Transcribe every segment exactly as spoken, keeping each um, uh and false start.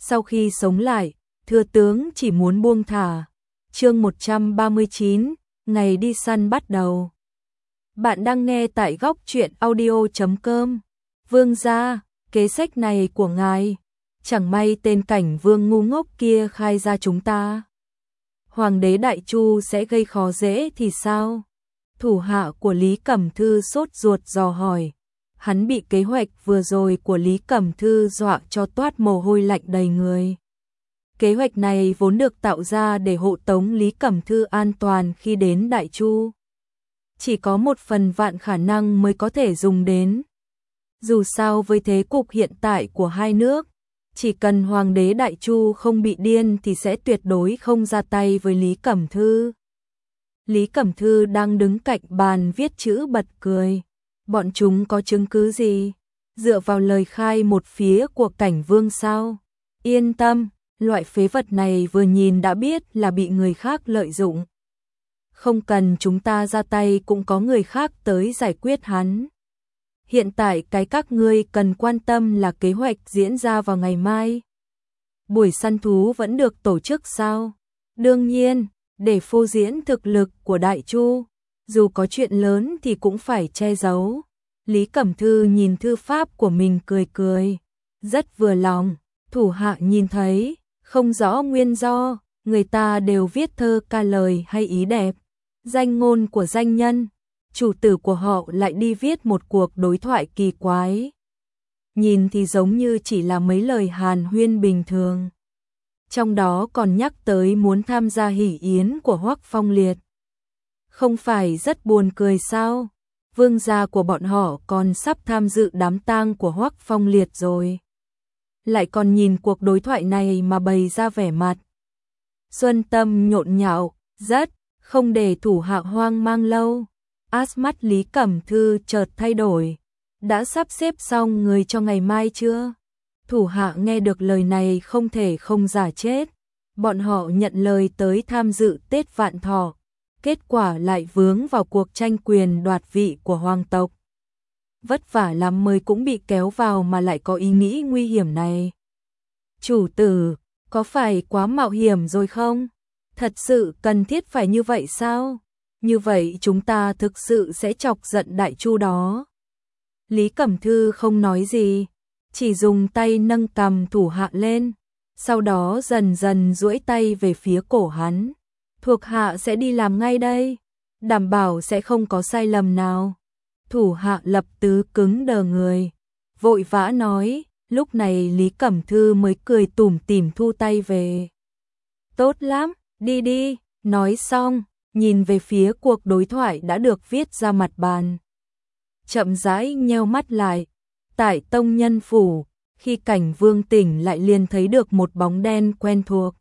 sau khi sống lại, thừa tướng chỉ muốn buông thả. Chương một trăm ba mươi chín, ngày đi săn bắt đầu. Bạn đang nghe tại góc truyện audio chấm com. Vương gia, kế sách này của ngài, chẳng may tên Cảnh Vương ngu ngốc kia khai ra chúng ta. Hoàng đế Đại Chu sẽ gây khó dễ thì sao? Thủ hạ của Lý Cẩm Thư sốt ruột dò hỏi. Hắn bị kế hoạch vừa rồi của Lý Cẩm Thư dọa cho toát mồ hôi lạnh đầy người. Kế hoạch này vốn được tạo ra để hộ tống Lý Cẩm Thư an toàn khi đến Đại Chu. Chỉ có một phần vạn khả năng mới có thể dùng đến. Dù sao với thế cục hiện tại của hai nước, chỉ cần Hoàng đế Đại Chu không bị điên thì sẽ tuyệt đối không ra tay với Lý Cẩm Thư. Lý Cẩm Thư đang đứng cạnh bàn viết chữ bật cười. Bọn chúng có chứng cứ gì? Dựa vào lời khai một phía của Cảnh Vương sao? Yên tâm, loại phế vật này vừa nhìn đã biết là bị người khác lợi dụng. Không cần chúng ta ra tay cũng có người khác tới giải quyết hắn. Hiện tại cái các ngươi cần quan tâm là kế hoạch diễn ra vào ngày mai. Buổi săn thú vẫn được tổ chức sao? Đương nhiên, để phô diễn thực lực của Đại Chu, dù có chuyện lớn thì cũng phải che giấu. Lý Cẩm Thư nhìn thư pháp của mình cười cười, rất vừa lòng. Thủ hạ nhìn thấy, không rõ nguyên do, người ta đều viết thơ ca lời hay ý đẹp, danh ngôn của danh nhân, chủ tử của họ lại đi viết một cuộc đối thoại kỳ quái. Nhìn thì giống như chỉ là mấy lời hàn huyên bình thường. Trong đó còn nhắc tới muốn tham gia hỷ yến của Hoắc Phong Liệt. Không phải rất buồn cười sao? Vương gia của bọn họ còn sắp tham dự đám tang của Hoắc Phong Liệt rồi. Lại còn nhìn cuộc đối thoại này mà bày ra vẻ mặt xuân tâm nhộn nhạo, rất không để thủ hạ hoang mang lâu. Ás mắt Lý Cẩm Thư chợt thay đổi. Đã sắp xếp xong người cho ngày mai chưa? Thủ hạ nghe được lời này không thể không giả chết. Bọn họ nhận lời tới tham dự Tết Vạn Thọ, kết quả lại vướng vào cuộc tranh quyền đoạt vị của hoàng tộc. Vất vả lắm mới cũng bị kéo vào mà lại có ý nghĩ nguy hiểm này. Chủ tử, có phải quá mạo hiểm rồi không? Thật sự cần thiết phải như vậy sao? Như vậy chúng ta thực sự sẽ chọc giận Đại Chu đó. Lý Cẩm Thư không nói gì, chỉ dùng tay nâng cầm thủ hạ lên, sau đó dần dần duỗi tay về phía cổ hắn. Thuộc hạ sẽ đi làm ngay đây, đảm bảo sẽ không có sai lầm nào. Thủ hạ lập tức cứng đờ người, vội vã nói. Lúc này Lý Cẩm Thư mới cười tủm tỉm thu tay về. Tốt lắm, đi đi. Nói xong, nhìn về phía cuộc đối thoại đã được viết ra mặt bàn. Chậm rãi nheo mắt lại. Tại Tông Nhân Phủ, khi Cảnh Vương tỉnh lại liền thấy được một bóng đen quen thuộc.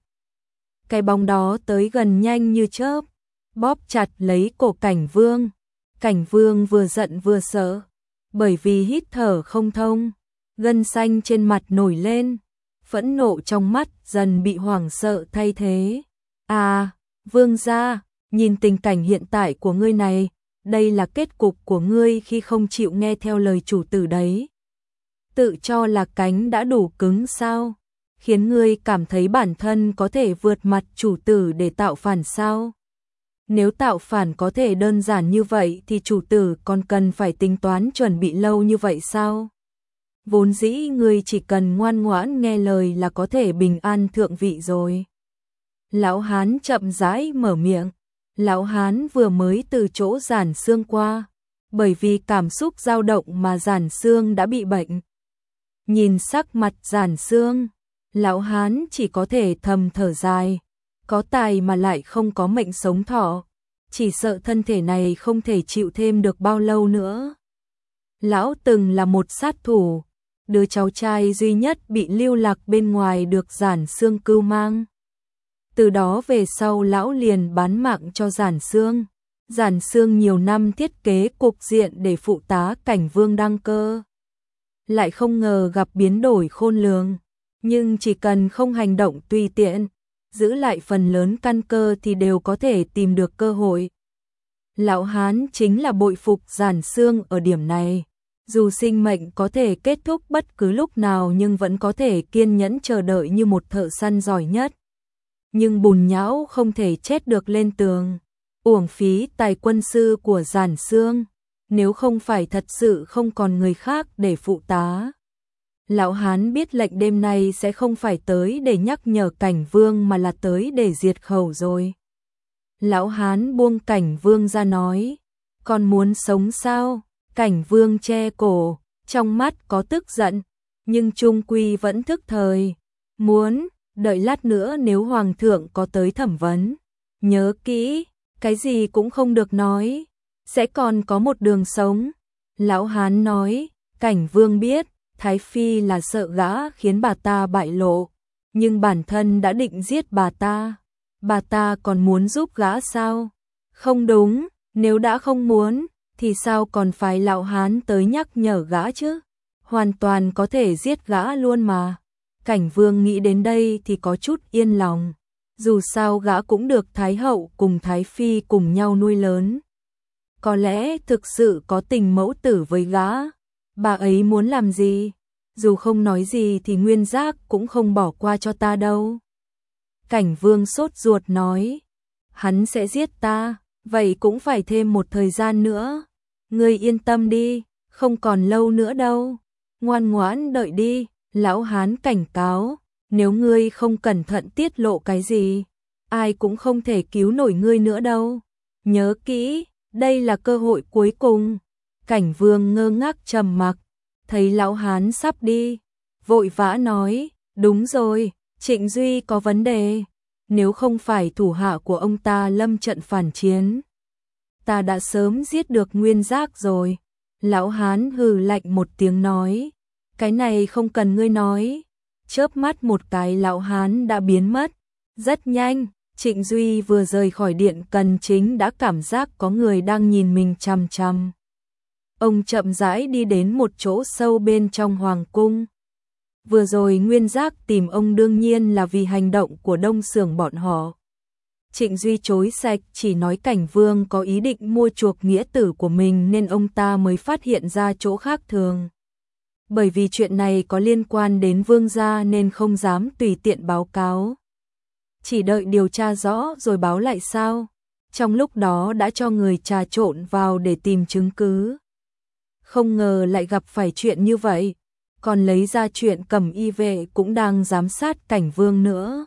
Cái bóng đó tới gần nhanh như chớp, bóp chặt lấy cổ Cảnh Vương. Cảnh Vương vừa giận vừa sợ, bởi vì hít thở không thông, gân xanh trên mặt nổi lên, phẫn nộ trong mắt dần bị hoảng sợ thay thế. À, Vương gia, nhìn tình cảnh hiện tại của ngươi này, đây là kết cục của ngươi khi không chịu nghe theo lời chủ tử đấy. Tự cho là cánh đã đủ cứng sao? Khiến ngươi cảm thấy bản thân có thể vượt mặt chủ tử để tạo phản sao? Nếu tạo phản có thể đơn giản như vậy thì chủ tử còn cần phải tính toán chuẩn bị lâu như vậy sao? Vốn dĩ ngươi chỉ cần ngoan ngoãn nghe lời là có thể bình an thượng vị rồi. Lão Hán chậm rãi mở miệng. Lão Hán vừa mới từ chỗ Giản Xương qua, bởi vì cảm xúc dao động mà Giản Xương đã bị bệnh. Nhìn sắc mặt Giản Xương, Lão Hán chỉ có thể thầm thở dài. Có tài mà lại không có mệnh sống thọ, chỉ sợ thân thể này không thể chịu thêm được bao lâu nữa. Lão từng là một sát thủ, đứa cháu trai duy nhất bị lưu lạc bên ngoài được Giản Xương cưu mang. Từ đó về sau lão liền bán mạng cho Giản Xương. Giản Xương nhiều năm thiết kế cục diện để phụ tá Cảnh Vương đăng cơ. Lại không ngờ gặp biến đổi khôn lường, nhưng chỉ cần không hành động tùy tiện, giữ lại phần lớn căn cơ thì đều có thể tìm được cơ hội. Lão Hán chính là bội phục Giản Xương ở điểm này, Dù sinh mệnh có thể kết thúc bất cứ lúc nào nhưng vẫn có thể kiên nhẫn chờ đợi như một thợ săn giỏi nhất. Nhưng bùn nhão không thể chết được lên tường. Uổng phí tài quân sư của Giản Xương, nếu không phải thật sự không còn người khác để phụ tá. Lão Hán biết lệnh đêm nay sẽ không phải tới để nhắc nhở Cảnh Vương mà là tới để diệt khẩu rồi. Lão Hán buông Cảnh Vương ra nói, còn muốn sống sao? Cảnh Vương che cổ, trong mắt có tức giận, nhưng chung quy vẫn thức thời. Muốn, đợi lát nữa nếu Hoàng thượng có tới thẩm vấn. Nhớ kỹ, cái gì cũng không được nói, sẽ còn có một đường sống. Lão Hán nói, Cảnh Vương biết, Thái Phi là sợ gã khiến bà ta bại lộ, nhưng bản thân đã định giết bà ta. Bà ta còn muốn giúp gã sao? Không đúng, nếu đã không muốn, thì sao còn phải Lão Hán tới nhắc nhở gã chứ? Hoàn toàn có thể giết gã luôn mà. Cảnh Vương nghĩ đến đây thì có chút yên lòng. Dù sao gã cũng được Thái Hậu cùng Thái Phi cùng nhau nuôi lớn. Có lẽ thực sự có tình mẫu tử với gã. Bà ấy muốn làm gì? Dù không nói gì thì Nguyên Giác cũng không bỏ qua cho ta đâu. Cảnh Vương sốt ruột nói, hắn sẽ giết ta, vậy cũng phải thêm một thời gian nữa. Ngươi yên tâm đi, không còn lâu nữa đâu. Ngoan ngoãn đợi đi. Lão Hán cảnh cáo, nếu ngươi không cẩn thận tiết lộ cái gì, ai cũng không thể cứu nổi ngươi nữa đâu. Nhớ kỹ, đây là cơ hội cuối cùng. Cảnh Vương ngơ ngác trầm mặc, thấy Lão Hán sắp đi, vội vã nói, đúng rồi, Trịnh Duy có vấn đề. Nếu không phải thủ hạ của ông ta lâm trận phản chiến, ta đã sớm giết được Nguyên Giác rồi. Lão Hán hừ lạnh một tiếng nói, cái này không cần ngươi nói. Chớp mắt một cái Lão Hán đã biến mất. Rất nhanh, Trịnh Duy vừa rời khỏi điện cần chính đã cảm giác có người đang nhìn mình chằm chằm. Ông chậm rãi đi đến một chỗ sâu bên trong hoàng cung. Vừa rồi Nguyên Giác tìm ông đương nhiên là vì hành động của Đông Xưởng bọn họ. Trịnh Duy chối sạch, chỉ nói Cảnh Vương có ý định mua chuộc nghĩa tử của mình nên ông ta mới phát hiện ra chỗ khác thường. Bởi vì chuyện này có liên quan đến Vương gia nên không dám tùy tiện báo cáo. Chỉ đợi điều tra rõ rồi báo lại sao? Trong lúc đó đã cho người trà trộn vào để tìm chứng cứ. Không ngờ lại gặp phải chuyện như vậy, còn lấy ra chuyện Cẩm Y vệ cũng đang giám sát Cảnh Vương nữa.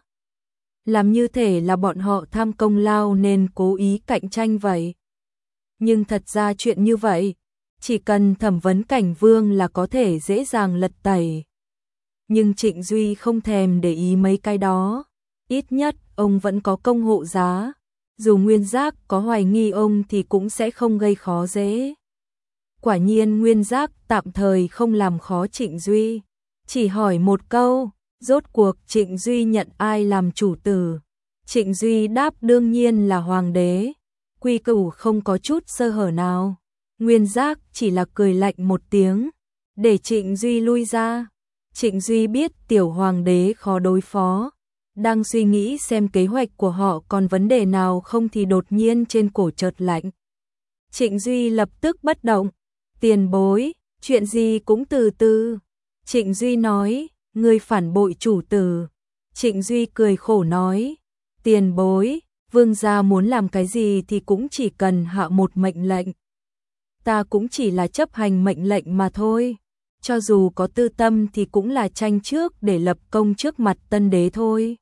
Làm như thể là bọn họ tham công lao nên cố ý cạnh tranh vậy. Nhưng thật ra chuyện như vậy, chỉ cần thẩm vấn Cảnh Vương là có thể dễ dàng lật tẩy. Nhưng Trịnh Duy không thèm để ý mấy cái đó. Ít nhất, ông vẫn có công hộ giá. Dù Nguyên Giác có hoài nghi ông thì cũng sẽ không gây khó dễ. Quả nhiên Nguyên Giác tạm thời không làm khó Trịnh Duy. Chỉ hỏi một câu, rốt cuộc Trịnh Duy nhận ai làm chủ tử? Trịnh Duy đáp đương nhiên là hoàng đế. Quy củ không có chút sơ hở nào. Nguyên Giác chỉ là cười lạnh một tiếng, để Trịnh Duy lui ra. Trịnh Duy biết tiểu hoàng đế khó đối phó, đang suy nghĩ xem kế hoạch của họ còn vấn đề nào không thì đột nhiên trên cổ chợt lạnh. Trịnh Duy lập tức bất động, tiền bối, chuyện gì cũng từ từ. Trịnh Duy nói, ngươi phản bội chủ tử. Trịnh Duy cười khổ nói, tiền bối, vương gia muốn làm cái gì thì cũng chỉ cần hạ một mệnh lệnh. Ta cũng chỉ là chấp hành mệnh lệnh mà thôi. Cho dù có tư tâm thì cũng là tranh trước để lập công trước mặt tân đế thôi.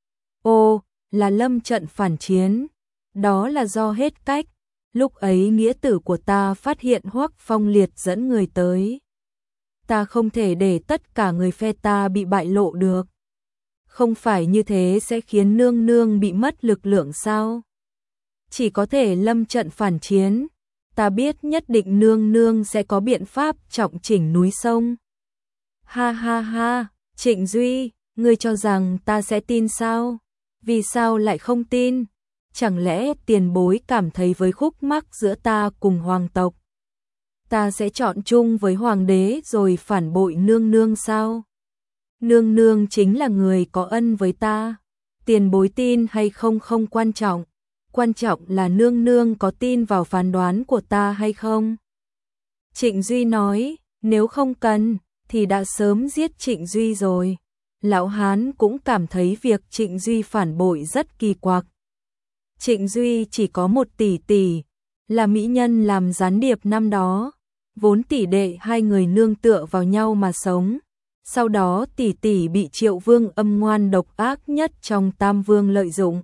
Ô, là lâm trận phản chiến. Đó là do hết cách. Lúc ấy nghĩa tử của ta phát hiện Hoắc Phong Liệt dẫn người tới. Ta không thể để tất cả người phe ta bị bại lộ được. Không phải như thế sẽ khiến nương nương bị mất lực lượng sao? Chỉ có thể lâm trận phản chiến. Ta biết nhất định nương nương sẽ có biện pháp trọng chỉnh núi sông. Ha ha ha, Trịnh Duy, ngươi cho rằng ta sẽ tin sao? Vì sao lại không tin? Chẳng lẽ tiền bối cảm thấy với khúc mắc giữa ta cùng hoàng tộc, ta sẽ chọn chung với hoàng đế rồi phản bội nương nương sao? Nương nương chính là người có ân với ta. Tiền bối tin hay không không quan trọng. Quan trọng là nương nương có tin vào phán đoán của ta hay không. Trịnh Duy nói, Nếu không cần, thì đã sớm giết Trịnh Duy rồi. Lão Hán cũng cảm thấy việc Trịnh Duy phản bội rất kỳ quặc. Trịnh Duy chỉ có một tỷ tỷ, là mỹ nhân làm gián điệp năm đó. Vốn tỷ đệ hai người nương tựa vào nhau mà sống. Sau đó tỷ tỷ bị Triệu Vương âm ngoan độc ác nhất trong Tam Vương lợi dụng,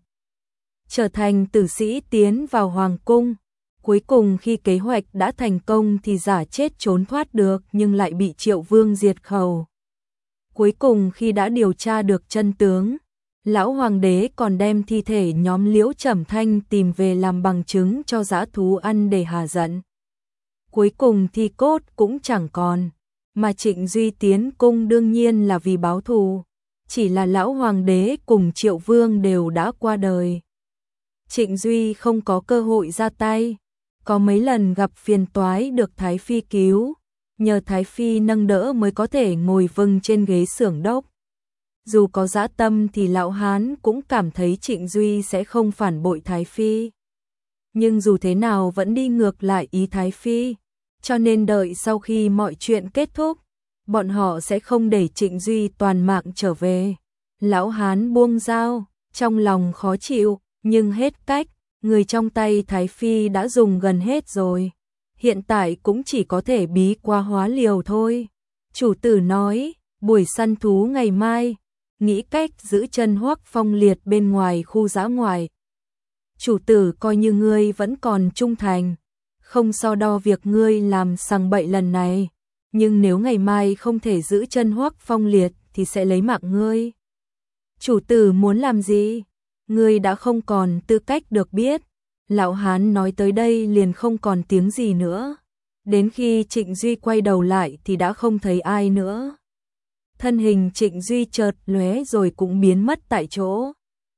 trở thành tử sĩ tiến vào Hoàng cung. Cuối cùng khi kế hoạch đã thành công thì giả chết trốn thoát được nhưng lại bị Triệu Vương diệt khẩu. Cuối cùng khi đã điều tra được chân tướng, lão hoàng đế còn đem thi thể nhóm Liễu Trầm Thanh tìm về làm bằng chứng cho dã thú ăn để hạ giận. Cuối cùng thi cốt cũng chẳng còn, mà Trịnh Duy tiến cung đương nhiên là vì báo thù, chỉ là lão hoàng đế cùng Triệu Vương đều đã qua đời. Trịnh Duy không có cơ hội ra tay, có mấy lần gặp phiền toái được Thái Phi cứu, nhờ Thái Phi nâng đỡ mới có thể ngồi vững trên ghế xưởng đốc. Dù có dã tâm thì lão Hán cũng cảm thấy Trịnh Duy sẽ không phản bội Thái Phi. Nhưng dù thế nào vẫn đi ngược lại ý Thái Phi, cho nên đợi sau khi mọi chuyện kết thúc, bọn họ sẽ không để Trịnh Duy toàn mạng trở về. Lão Hán buông dao, trong lòng khó chịu, nhưng hết cách, người trong tay Thái Phi đã dùng gần hết rồi. Hiện tại cũng chỉ có thể bí qua hóa liều thôi. Chủ tử nói, buổi săn thú ngày mai, nghĩ cách giữ chân Hoắc Phong Liệt bên ngoài khu dã ngoại. Chủ tử coi như ngươi vẫn còn trung thành, không so đo việc ngươi làm sằng bậy lần này, nhưng nếu ngày mai không thể giữ chân Hoắc Phong Liệt thì sẽ lấy mạng ngươi. Chủ tử muốn làm gì? Ngươi đã không còn tư cách được biết. Lão Hán nói tới đây liền không còn tiếng gì nữa. Đến khi Trịnh Duy quay đầu lại thì đã không thấy ai nữa. Thân hình Trịnh Duy chợt lóe rồi cũng biến mất tại chỗ.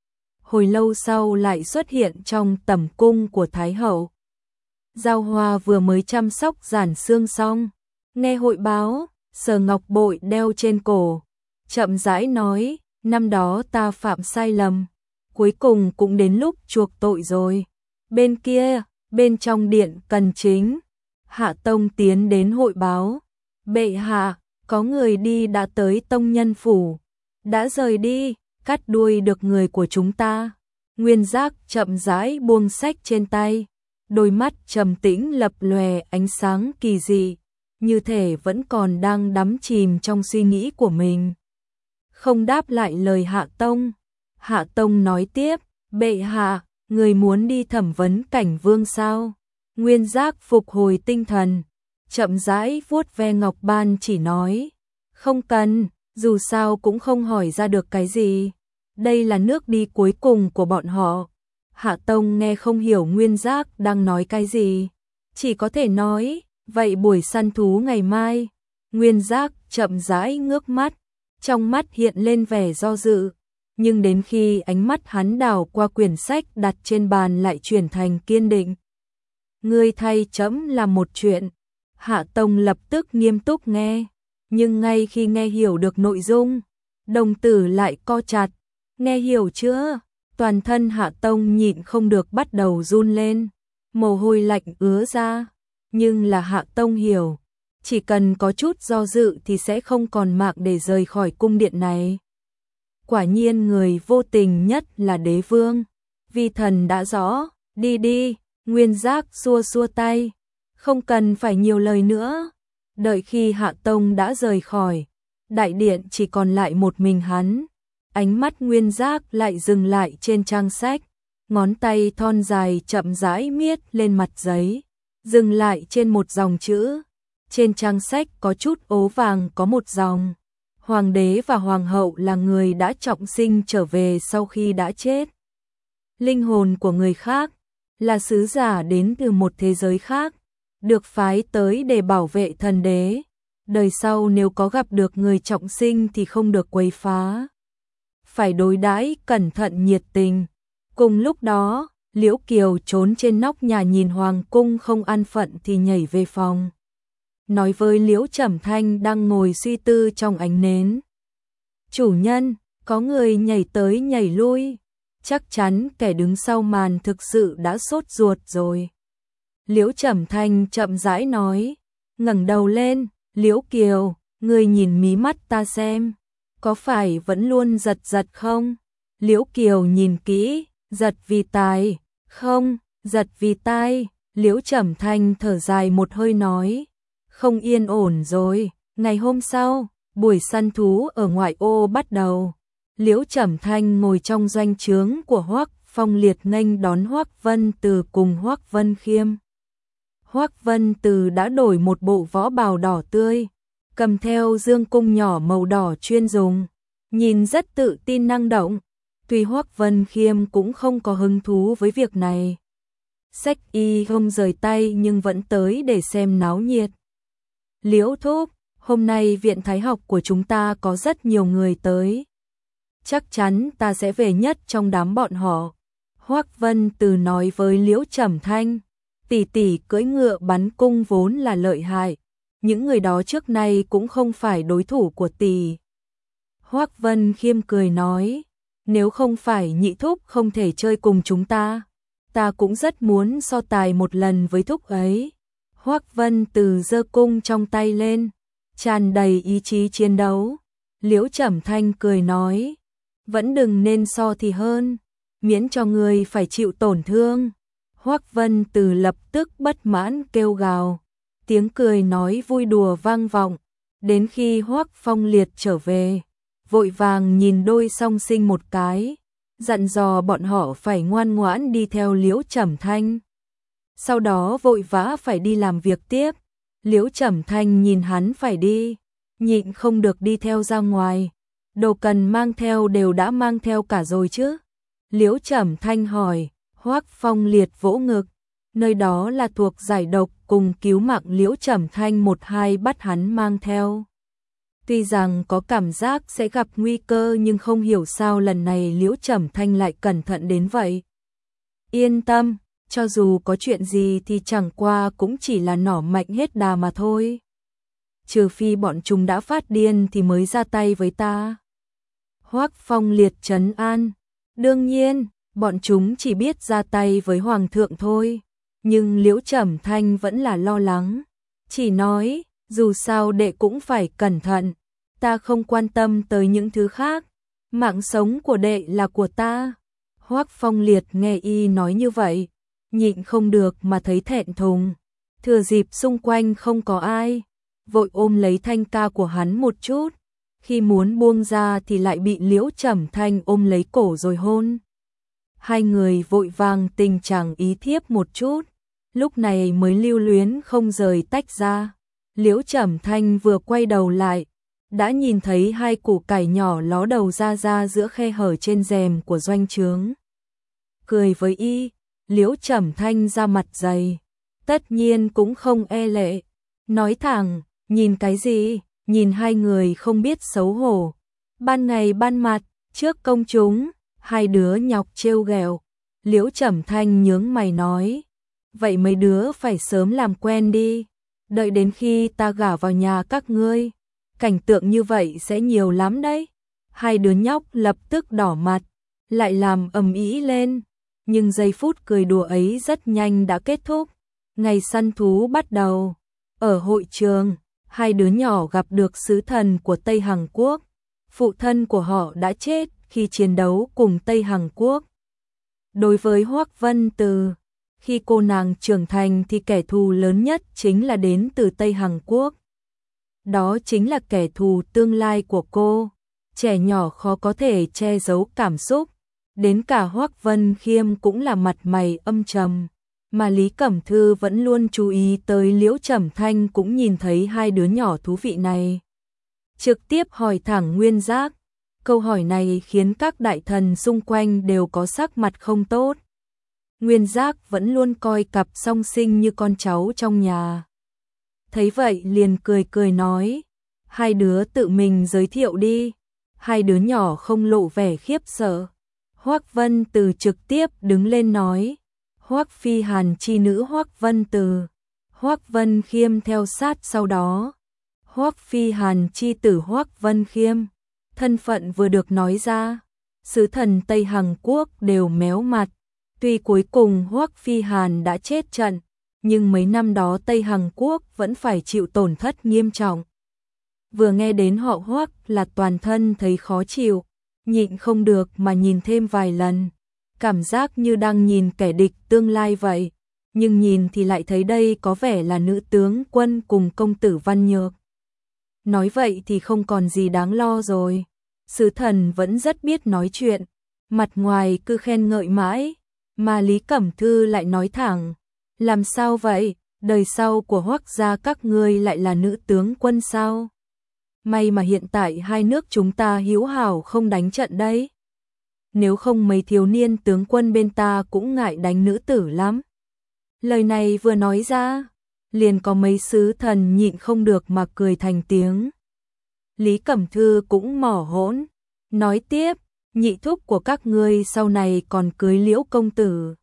Hồi lâu sau lại xuất hiện trong tẩm cung của Thái Hậu. Giao Hoa vừa mới chăm sóc giản xương xong, nghe hội báo, sờ ngọc bội đeo trên cổ, chậm rãi nói, năm đó ta phạm sai lầm, cuối cùng cũng đến lúc chuộc tội rồi. Bên kia, bên trong điện Cần Chính, Hạ Tông tiến đến hội báo, bệ hạ, có người đi đã tới tông nhân phủ, đã rời đi, cắt đuôi được người của chúng ta. Nguyên Giác chậm rãi buông sách trên tay, đôi mắt trầm tĩnh lập lòe ánh sáng kỳ dị, như thể vẫn còn đang đắm chìm trong suy nghĩ của mình. Không đáp lại lời Hạ Tông. Hạ Tông nói tiếp, bệ hạ, người muốn đi thẩm vấn Cảnh Vương sao? Nguyên Giác phục hồi tinh thần, chậm rãi vuốt ve ngọc ban chỉ nói, không cần, dù sao cũng không hỏi ra được cái gì. Đây là nước đi cuối cùng của bọn họ. Hạ Tông nghe không hiểu Nguyên Giác đang nói cái gì, chỉ có thể nói, vậy buổi săn thú ngày mai. Nguyên Giác chậm rãi ngước mắt, trong mắt hiện lên vẻ do dự, nhưng đến khi ánh mắt hắn đảo qua quyển sách đặt trên bàn lại chuyển thành kiên định. Ngươi thay trẫm làm một chuyện. Hạ Tông lập tức nghiêm túc nghe, nhưng ngay khi nghe hiểu được nội dung, đồng tử lại co chặt. Nghe hiểu chưa? Toàn thân Hạ Tông nhịn không được bắt đầu run lên, mồ hôi lạnh ứa ra, nhưng là Hạ Tông hiểu, chỉ cần có chút do dự thì sẽ không còn mạng để rời khỏi cung điện này. Quả nhiên người vô tình nhất là đế vương, vi thần đã rõ, đi đi. Nguyên Giác xua xua tay, không cần phải nhiều lời nữa. Đợi khi Hạ Tông đã rời khỏi, đại điện chỉ còn lại một mình hắn. Ánh mắt Nguyên Giác lại dừng lại trên trang sách, ngón tay thon dài chậm rãi miết lên mặt giấy, dừng lại trên một dòng chữ. Trên trang sách có chút ố vàng có một dòng, Hoàng đế và Hoàng hậu là người đã trọng sinh trở về sau khi đã chết. Linh hồn của người khác, là sứ giả đến từ một thế giới khác, được phái tới để bảo vệ thần đế. Đời sau nếu có gặp được người trọng sinh thì không được quấy phá, phải đối đãi cẩn thận nhiệt tình. Cùng lúc đó, Liễu Kiều trốn trên nóc nhà nhìn hoàng cung không an phận thì nhảy về phòng, nói với Liễu Trầm Thanh đang ngồi suy tư trong ánh nến. Chủ nhân, có người nhảy tới nhảy lui, chắc chắn kẻ đứng sau màn thực sự đã sốt ruột rồi. Liễu Trầm Thanh chậm rãi nói, ngẩng đầu lên, Liễu Kiều, ngươi nhìn mí mắt ta xem, có phải vẫn luôn giật giật không? Liễu Kiều nhìn kỹ, giật vì tai, không, giật vì tai. Liễu Trầm Thanh thở dài một hơi nói, không yên ổn rồi. Ngày hôm sau, buổi săn thú ở ngoại ô bắt đầu. Liễu Trầm Thanh ngồi trong doanh trướng của Hoắc Phong Liệt nghênh đón Hoắc Vân Từ cùng Hoắc Vân Khiêm. Hoắc Vân Từ đã đổi một bộ võ bào đỏ tươi, cầm theo dương cung nhỏ màu đỏ chuyên dùng, nhìn rất tự tin năng động. Tuy Hoắc Vân Khiêm cũng không có hứng thú với việc này. Sách y không rời tay nhưng vẫn tới để xem náo nhiệt. Liễu thúc, hôm nay viện thái học của chúng ta có rất nhiều người tới. Chắc chắn ta sẽ về nhất trong đám bọn họ. Hoắc Vân Từ nói với Liễu Trầm Thanh, tỷ tỷ cưỡi ngựa bắn cung vốn là lợi hại, những người đó trước nay cũng không phải đối thủ của tỷ. Hoắc Vân Khiêm cười nói, nếu không phải nhị thúc không thể chơi cùng chúng ta, ta cũng rất muốn so tài một lần với thúc ấy. Hoắc Vân Từ giơ cung trong tay lên, tràn đầy ý chí chiến đấu. Liễu Trầm Thanh cười nói, vẫn đừng nên so thì hơn, miễn cho người phải chịu tổn thương. Hoắc Vân Từ lập tức bất mãn kêu gào, tiếng cười nói vui đùa vang vọng, đến khi Hoắc Phong Liệt trở về, vội vàng nhìn đôi song sinh một cái, dặn dò bọn họ phải ngoan ngoãn đi theo Liễu Trầm Thanh. Sau đó vội vã phải đi làm việc tiếp. Liễu Trầm Thanh nhìn hắn phải đi, nhịn không được đi theo ra ngoài. Đồ cần mang theo đều đã mang theo cả rồi chứ? Liễu Trầm Thanh hỏi. Hoắc Phong Liệt vỗ ngực, nơi đó là thuộc giải độc cùng cứu mạng. Liễu Trầm Thanh một hai bắt hắn mang theo. Tuy rằng có cảm giác sẽ gặp nguy cơ nhưng không hiểu sao lần này Liễu Trầm Thanh lại cẩn thận đến vậy. Yên tâm, cho dù có chuyện gì thì chẳng qua cũng chỉ là nỏ mạnh hết đà mà thôi. Trừ phi bọn chúng đã phát điên thì mới ra tay với ta. Hoắc Phong Liệt trấn an, đương nhiên, bọn chúng chỉ biết ra tay với Hoàng thượng thôi. Nhưng Liễu Trầm Thanh vẫn là lo lắng, chỉ nói, dù sao đệ cũng phải cẩn thận, ta không quan tâm tới những thứ khác, mạng sống của đệ là của ta. Hoắc Phong Liệt nghe y nói như vậy, nhịn không được mà thấy thẹn thùng, thừa dịp xung quanh không có ai, vội ôm lấy Thanh ca của hắn một chút, khi muốn buông ra thì lại bị Liễu Trầm Thanh ôm lấy cổ rồi hôn. Hai người vội vàng tình chẳng ý thiếp một chút, lúc này mới lưu luyến không rời tách ra. Liễu Trầm Thanh vừa quay đầu lại, đã nhìn thấy hai củ cải nhỏ ló đầu ra ra giữa khe hở trên rèm của doanh trướng. Cười với y, Liễu Trầm Thanh ra mặt dày, tất nhiên cũng không e lệ, nói thẳng, nhìn cái gì, nhìn hai người không biết xấu hổ. Ban ngày ban mặt, trước công chúng, hai đứa nhọc trêu ghẹo. Liễu Trầm Thanh nhướng mày nói, vậy mấy đứa phải sớm làm quen đi, đợi đến khi ta gả vào nhà các ngươi, cảnh tượng như vậy sẽ nhiều lắm đấy. Hai đứa nhóc lập tức đỏ mặt, lại làm ầm ĩ lên, nhưng giây phút cười đùa ấy rất nhanh đã kết thúc. Ngày săn thú bắt đầu. Ở hội trường, hai đứa nhỏ gặp được sứ thần của Tây Hằng Quốc. Phụ thân của họ đã chết khi chiến đấu cùng Tây Hằng Quốc. Đối với Hoắc Vân Từ, khi cô nàng trưởng thành thì kẻ thù lớn nhất chính là đến từ Tây Hằng Quốc. Đó chính là kẻ thù tương lai của cô. Trẻ nhỏ khó có thể che giấu cảm xúc. Đến cả Hoắc Vân Khiêm cũng là mặt mày âm trầm. Mà Lý Cẩm Thư vẫn luôn chú ý tới Liễu Trầm Thanh cũng nhìn thấy hai đứa nhỏ thú vị này. Trực tiếp hỏi thẳng Nguyên Giác. Câu hỏi này khiến các đại thần xung quanh đều có sắc mặt không tốt. Nguyên Giác vẫn luôn coi cặp song sinh như con cháu trong nhà. Thấy vậy liền cười cười nói, hai đứa tự mình giới thiệu đi. Hai đứa nhỏ không lộ vẻ khiếp sợ. Hoắc Vân Từ trực tiếp đứng lên nói, Hoắc Phi Hàn chi nữ Hoắc Vân Từ. Hoắc Vân Khiêm theo sát sau đó. Hoắc Phi Hàn chi tử Hoắc Vân Khiêm. Thân phận vừa được nói ra, sứ thần Tây Hằng Quốc đều méo mặt. Tuy cuối cùng Hoắc Phi Hàn đã chết trận, nhưng mấy năm đó Tây Hằng Quốc vẫn phải chịu tổn thất nghiêm trọng. Vừa nghe đến họ Hoắc là toàn thân thấy khó chịu, nhịn không được mà nhìn thêm vài lần, cảm giác như đang nhìn kẻ địch tương lai vậy, nhưng nhìn thì lại thấy đây có vẻ là nữ tướng quân cùng công tử Văn Nhược. Nói vậy thì không còn gì đáng lo rồi. Sứ thần vẫn rất biết nói chuyện, mặt ngoài cứ khen ngợi mãi, mà Lý Cẩm Thư lại nói thẳng, làm sao vậy, đời sau của Hoắc gia các ngươi lại là nữ tướng quân sao? May mà hiện tại hai nước chúng ta hữu hảo không đánh trận đấy. Nếu không mấy thiếu niên tướng quân bên ta cũng ngại đánh nữ tử lắm. Lời này vừa nói ra, liền có mấy sứ thần nhịn không được mà cười thành tiếng. Lý Cẩm Thư cũng mỏ hỗn, nói tiếp, nhị thúc của các ngươi sau này còn cưới Liễu công tử.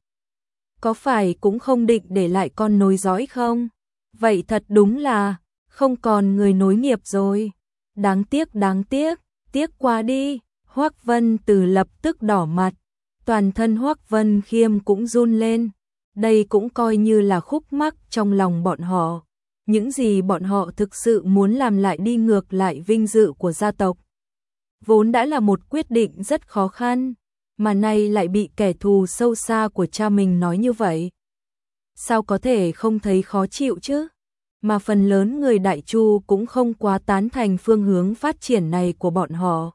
Có phải cũng không định để lại con nối dõi không? Vậy thật đúng là không còn người nối nghiệp rồi. Đáng tiếc đáng tiếc, tiếc quá đi. Hoắc Vân Từ lập tức đỏ mặt, toàn thân Hoắc Vân Khiêm cũng run lên. Đây cũng coi như là khúc mắc trong lòng bọn họ. Những gì bọn họ thực sự muốn làm lại đi ngược lại vinh dự của gia tộc. Vốn đã là một quyết định rất khó khăn, mà nay lại bị kẻ thù sâu xa của cha mình nói như vậy. Sao có thể không thấy khó chịu chứ? Mà phần lớn người Đại Chu cũng không quá tán thành phương hướng phát triển này của bọn họ.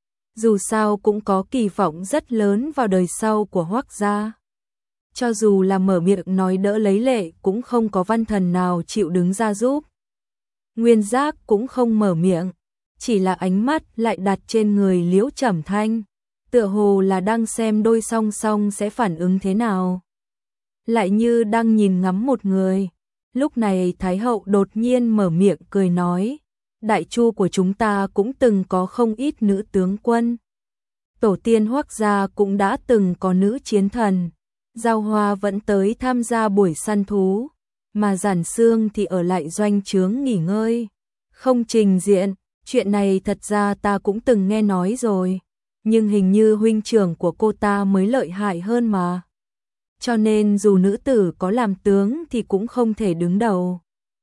Dù sao cũng có kỳ vọng rất lớn vào đời sau của Hoắc gia. Cho dù là mở miệng nói đỡ lấy lệ cũng không có văn thần nào chịu đứng ra giúp. Nguyên Giác cũng không mở miệng, chỉ là ánh mắt lại đặt trên người Liễu Trầm Thanh, tựa hồ là đang xem đôi song song sẽ phản ứng thế nào. Lại như đang nhìn ngắm một người. Lúc này Thái hậu đột nhiên mở miệng cười nói, Đại Chu của chúng ta cũng từng có không ít nữ tướng quân. Tổ tiên Hoắc gia cũng đã từng có nữ chiến thần. Giao Hoa vẫn tới tham gia buổi săn thú, mà Giản Xương thì ở lại doanh trướng nghỉ ngơi, không trình diện. Chuyện này thật ra ta cũng từng nghe nói rồi, nhưng hình như huynh trưởng của cô ta mới lợi hại hơn mà. Cho nên dù nữ tử có làm tướng thì cũng không thể đứng đầu.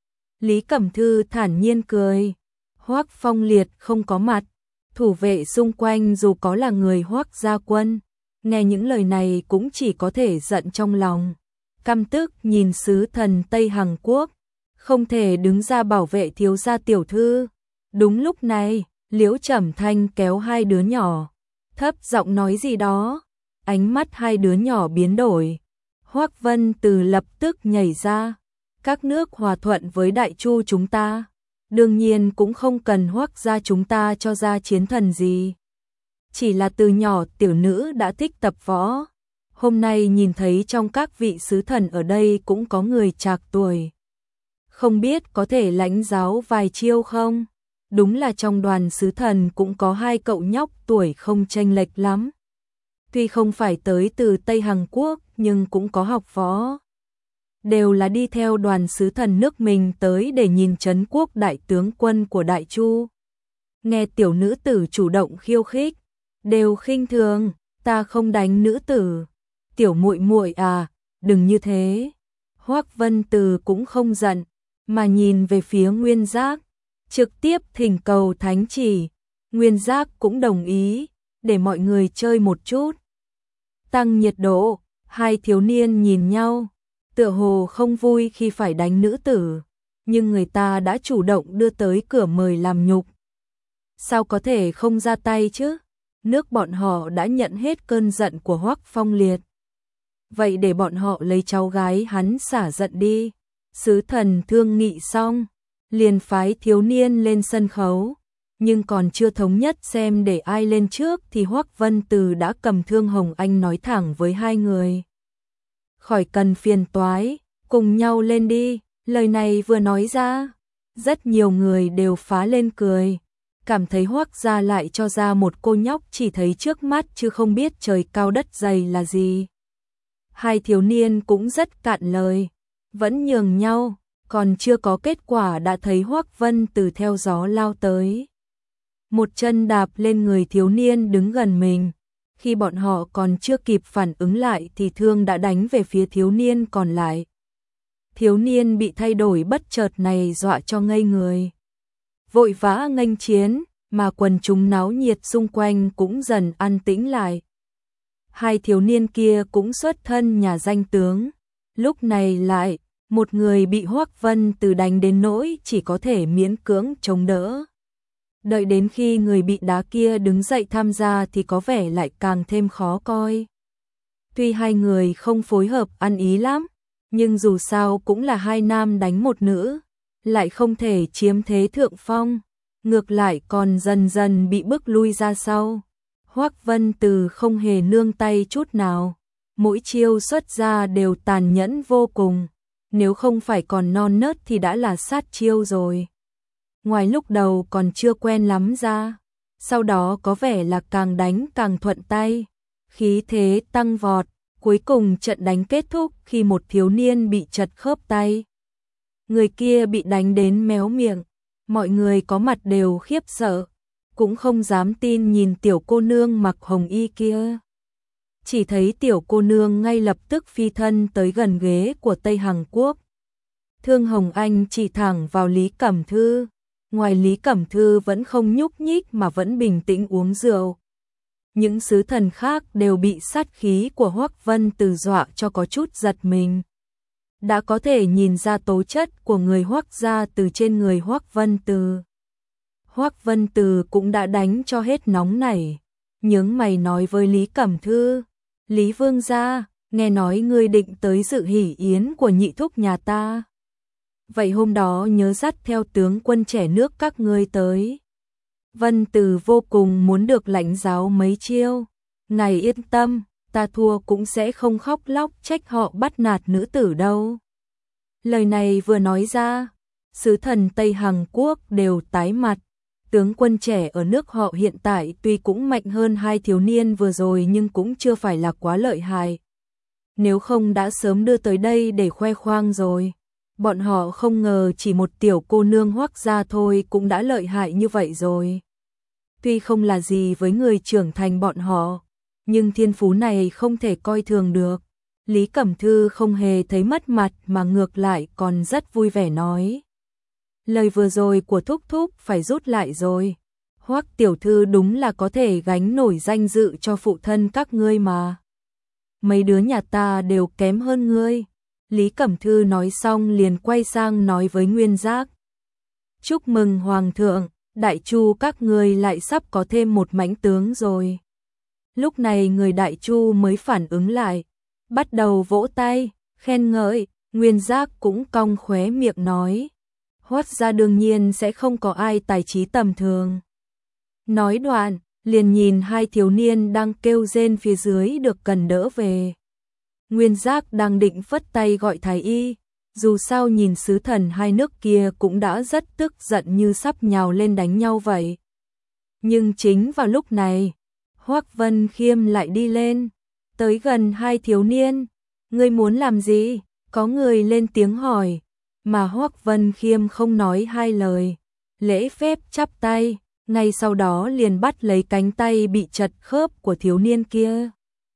Lý Cẩm Thư thản nhiên cười, Hoắc Phong Liệt không có mặt, thủ vệ xung quanh dù có là người Hoắc gia quân, nghe những lời này cũng chỉ có thể giận trong lòng, căm tức nhìn sứ thần Tây Hằng Quốc, không thể đứng ra bảo vệ thiếu gia tiểu thư. Đúng lúc này, Liễu Trầm Thanh kéo hai đứa nhỏ, thấp giọng nói gì đó, ánh mắt hai đứa nhỏ biến đổi. Hoắc Vân Từ lập tức nhảy ra, các nước hòa thuận với Đại Chu chúng ta, đương nhiên cũng không cần Hoắc gia chúng ta cho ra chiến thần gì. Chỉ là từ nhỏ tiểu nữ đã thích tập võ, hôm nay nhìn thấy trong các vị sứ thần ở đây cũng có người trạc tuổi. Không biết có thể lãnh giáo vài chiêu không? Đúng là trong đoàn sứ thần cũng có hai cậu nhóc tuổi không chênh lệch lắm. Tuy không phải tới từ Tây Hằng Quốc nhưng cũng có học võ. Đều là đi theo đoàn sứ thần nước mình tới để nhìn trấn quốc đại tướng quân của Đại Chu. Nghe tiểu nữ tử chủ động khiêu khích, đều khinh thường, ta không đánh nữ tử. Tiểu muội muội à, đừng như thế. Hoắc Vân Từ cũng không giận, mà nhìn về phía Nguyên Giác, trực tiếp thỉnh cầu thánh chỉ. Nguyên Giác cũng đồng ý, để mọi người chơi một chút. Tăng nhiệt độ, hai thiếu niên nhìn nhau, tựa hồ không vui khi phải đánh nữ tử, nhưng người ta đã chủ động đưa tới cửa mời làm nhục. Sao có thể không ra tay chứ? Nước bọn họ đã nhận hết cơn giận của Hoắc Phong Liệt. Vậy để bọn họ lấy cháu gái hắn xả giận đi. Sứ thần thương nghị xong, liền phái thiếu niên lên sân khấu, nhưng còn chưa thống nhất xem để ai lên trước thì Hoắc Vân Từ đã cầm Thương Hồng Anh nói thẳng với hai người. Khỏi cần phiền toái, cùng nhau lên đi. Lời này vừa nói ra, rất nhiều người đều phá lên cười, cảm thấy Hoắc gia lại cho ra một cô nhóc chỉ thấy trước mắt chứ không biết trời cao đất dày là gì. Hai thiếu niên cũng rất cạn lời, vẫn nhường nhau, còn chưa có kết quả đã thấy Hoắc Vân Từ theo gió lao tới. Một chân đạp lên người thiếu niên đứng gần mình, khi bọn họ còn chưa kịp phản ứng lại thì thương đã đánh về phía thiếu niên còn lại. Thiếu niên bị thay đổi bất chợt này dọa cho ngây người. Vội vã nghênh chiến, mà quần chúng náo nhiệt xung quanh cũng dần an tĩnh lại. Hai thiếu niên kia cũng xuất thân nhà danh tướng. Lúc này lại, một người bị Hoắc Vân Từ đánh đến nỗi chỉ có thể miễn cưỡng chống đỡ. Đợi đến khi người bị đá kia đứng dậy tham gia thì có vẻ lại càng thêm khó coi. Tuy hai người không phối hợp ăn ý lắm, nhưng dù sao cũng là hai nam đánh một nữ, lại không thể chiếm thế thượng phong, ngược lại còn dần dần bị bức lui ra sau. Hoắc Vân Từ không hề nương tay chút nào, mỗi chiêu xuất ra đều tàn nhẫn vô cùng, nếu không phải còn non nớt thì đã là sát chiêu rồi. Ngoài lúc đầu còn chưa quen lắm ra, sau đó có vẻ là càng đánh càng thuận tay, khí thế tăng vọt, cuối cùng trận đánh kết thúc khi một thiếu niên bị trật khớp tay. Người kia bị đánh đến méo miệng, mọi người có mặt đều khiếp sợ, cũng không dám tin nhìn tiểu cô nương mặc hồng y kia. Chỉ thấy tiểu cô nương ngay lập tức phi thân tới gần ghế của Tây Hằng Quốc. Thương Hồng Anh chỉ thẳng vào Lý Cẩm Thư, ngoài Lý Cẩm Thư vẫn không nhúc nhích mà vẫn bình tĩnh uống rượu. Những sứ thần khác đều bị sát khí của Hoắc Vân Từ dọa cho có chút giật mình. Đã có thể nhìn ra tố chất của người Hoắc gia từ trên người Hoắc Vân Từ. Hoắc Vân Từ cũng đã đánh cho hết nóng nảy, nhướng mày nói với Lý Cẩm Thư, Lý Vương gia, nghe nói ngươi định tới dự hỷ yến của nhị thúc nhà ta. Vậy hôm đó nhớ dắt theo tướng quân trẻ nước các ngươi tới. Vân Từ vô cùng muốn được lãnh giáo mấy chiêu. Ngài yên tâm, ta thua cũng sẽ không khóc lóc trách họ bắt nạt nữ tử đâu. Lời này vừa nói ra, sứ thần Tây Hằng Quốc đều tái mặt. Tướng quân trẻ ở nước họ hiện tại tuy cũng mạnh hơn hai thiếu niên vừa rồi nhưng cũng chưa phải là quá lợi hại. Nếu không đã sớm đưa tới đây để khoe khoang rồi. Bọn họ không ngờ chỉ một tiểu cô nương Hoắc gia thôi cũng đã lợi hại như vậy rồi. Tuy không là gì với người trưởng thành bọn họ, nhưng thiên phú này không thể coi thường được. Lý Cẩm Thư không hề thấy mất mặt mà ngược lại còn rất vui vẻ nói. Lời vừa rồi của Thúc Thúc phải rút lại rồi. Hoắc tiểu thư đúng là có thể gánh nổi danh dự cho phụ thân các ngươi mà. Mấy đứa nhà ta đều kém hơn ngươi. Lý Cẩm Thư nói xong liền quay sang nói với Nguyên Giác. Chúc mừng Hoàng thượng, Đại Chu các ngươi lại sắp có thêm một mãnh tướng rồi. Lúc này người Đại Chu mới phản ứng lại, bắt đầu vỗ tay, khen ngợi, Nguyên Giác cũng cong khóe miệng nói. Hoắc gia đương nhiên sẽ không có ai tài trí tầm thường. Nói đoạn, liền nhìn hai thiếu niên đang kêu rên phía dưới được cần đỡ về. Nguyên Giác đang định phất tay gọi thái y, dù sao nhìn sứ thần hai nước kia cũng đã rất tức giận như sắp nhào lên đánh nhau vậy. Nhưng chính vào lúc này, Hoắc Vân Khiêm lại đi lên, tới gần hai thiếu niên. Ngươi muốn làm gì? Có người lên tiếng hỏi, mà Hoắc Vân Khiêm không nói hai lời, lễ phép chắp tay, ngay sau đó liền bắt lấy cánh tay bị chật khớp của thiếu niên kia.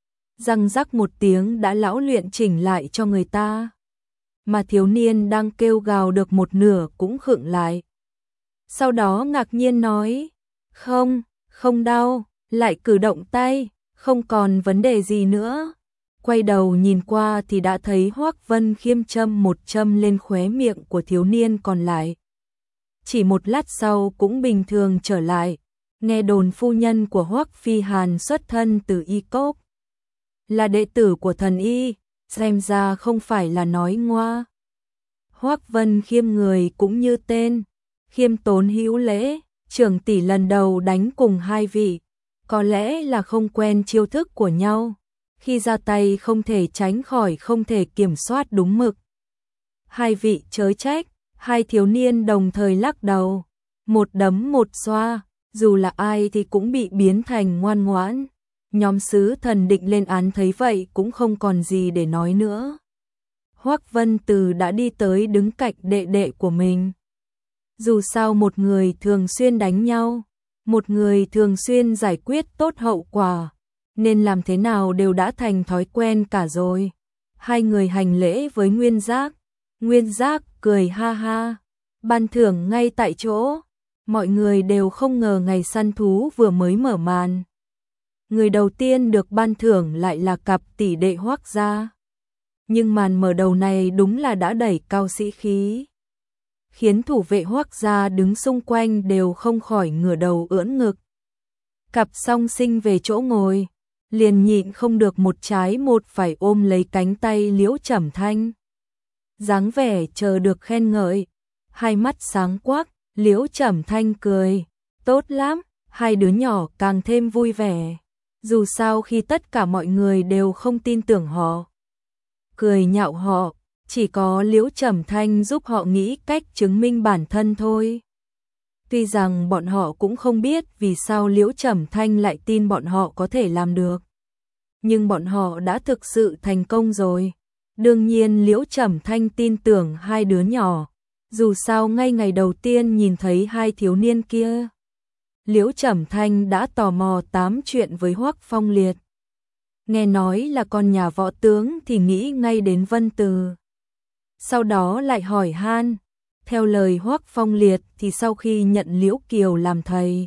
Răng rắc một tiếng đã lão luyện chỉnh lại cho người ta. Mà thiếu niên đang kêu gào được một nửa cũng khựng lại. Sau đó ngạc nhiên nói, không, không đau, lại cử động tay, không còn vấn đề gì nữa. Quay đầu nhìn qua thì đã thấy Hoắc Vân Khiêm châm một châm lên khóe miệng của thiếu niên còn lại. Chỉ một lát sau cũng bình thường trở lại, nghe đồn phu nhân của Hoắc Phi Hàn xuất thân từ Y Cốc. Là đệ tử của thần y, xem ra không phải là nói ngoa. Hoắc Vân Khiêm người cũng như tên, khiêm tốn hữu lễ, trưởng tỷ lần đầu đánh cùng hai vị, có lẽ là không quen chiêu thức của nhau, khi ra tay không thể tránh khỏi không thể kiểm soát đúng mực. Hai vị chớ trách, hai thiếu niên đồng thời lắc đầu, một đấm một xoa, dù là ai thì cũng bị biến thành ngoan ngoãn. Nhóm sứ thần định lên án thấy vậy cũng không còn gì để nói nữa. Hoắc Vân Từ đã đi tới đứng cạnh đệ đệ của mình. Dù sao một người thường xuyên đánh nhau, một người thường xuyên giải quyết tốt hậu quả, nên làm thế nào đều đã thành thói quen cả rồi. Hai người hành lễ với Nguyên Giác, Nguyên Giác cười ha ha, ban thưởng ngay tại chỗ. Mọi người đều không ngờ ngày săn thú vừa mới mở màn. Người đầu tiên được ban thưởng lại là cặp tỷ đệ Hoắc gia. Nhưng màn mở đầu này đúng là đã đẩy cao sĩ khí, khiến thủ vệ Hoắc gia đứng xung quanh đều không khỏi ngửa đầu ưỡn ngực. Cặp song sinh về chỗ ngồi, liền nhịn không được một trái một phải ôm lấy cánh tay Liễu Trầm Thanh. Dáng vẻ chờ được khen ngợi, hai mắt sáng quắc, Liễu Trầm Thanh cười, tốt lắm, hai đứa nhỏ càng thêm vui vẻ. Dù sao khi tất cả mọi người đều không tin tưởng họ, cười nhạo họ, chỉ có Liễu Trầm Thanh giúp họ nghĩ cách chứng minh bản thân thôi. Tuy rằng bọn họ cũng không biết vì sao Liễu Trầm Thanh lại tin bọn họ có thể làm được, nhưng bọn họ đã thực sự thành công rồi. Đương nhiên Liễu Trầm Thanh tin tưởng hai đứa nhỏ, dù sao ngay ngày đầu tiên nhìn thấy hai thiếu niên kia, Liễu Trầm Thanh đã tò mò tám chuyện với Hoắc Phong Liệt. Nghe nói là con nhà võ tướng thì nghĩ ngay đến Vân Từ. Sau đó lại hỏi han, theo lời Hoắc Phong Liệt thì sau khi nhận Liễu Kiều làm thầy,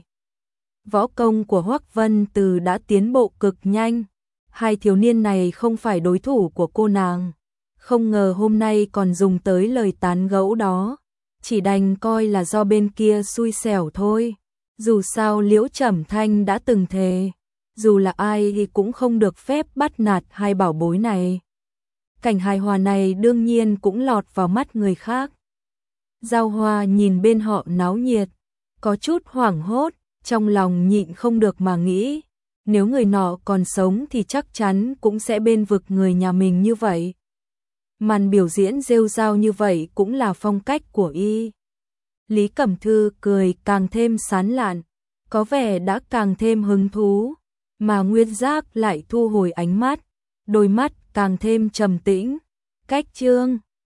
võ công của Hoắc Vân Từ đã tiến bộ cực nhanh. Hai thiếu niên này không phải đối thủ của cô nàng, không ngờ hôm nay còn dùng tới lời tán gẫu đó, chỉ đành coi là do bên kia xui xẻo thôi. Dù sao Liễu Trầm Thanh đã từng thề, dù là ai thì cũng không được phép bắt nạt hai bảo bối này. Cảnh hài hòa này đương nhiên cũng lọt vào mắt người khác. Giao Hoa nhìn bên họ náo nhiệt, có chút hoảng hốt, trong lòng nhịn không được mà nghĩ, nếu người nọ còn sống thì chắc chắn cũng sẽ bên vực người nhà mình như vậy. Màn biểu diễn rêu rao như vậy cũng là phong cách của y. Lý Cẩm Thư cười càng thêm sán lạn, có vẻ đã càng thêm hứng thú, mà Nguyên Giác lại thu hồi ánh mắt, đôi mắt càng thêm trầm tĩnh. Cách chương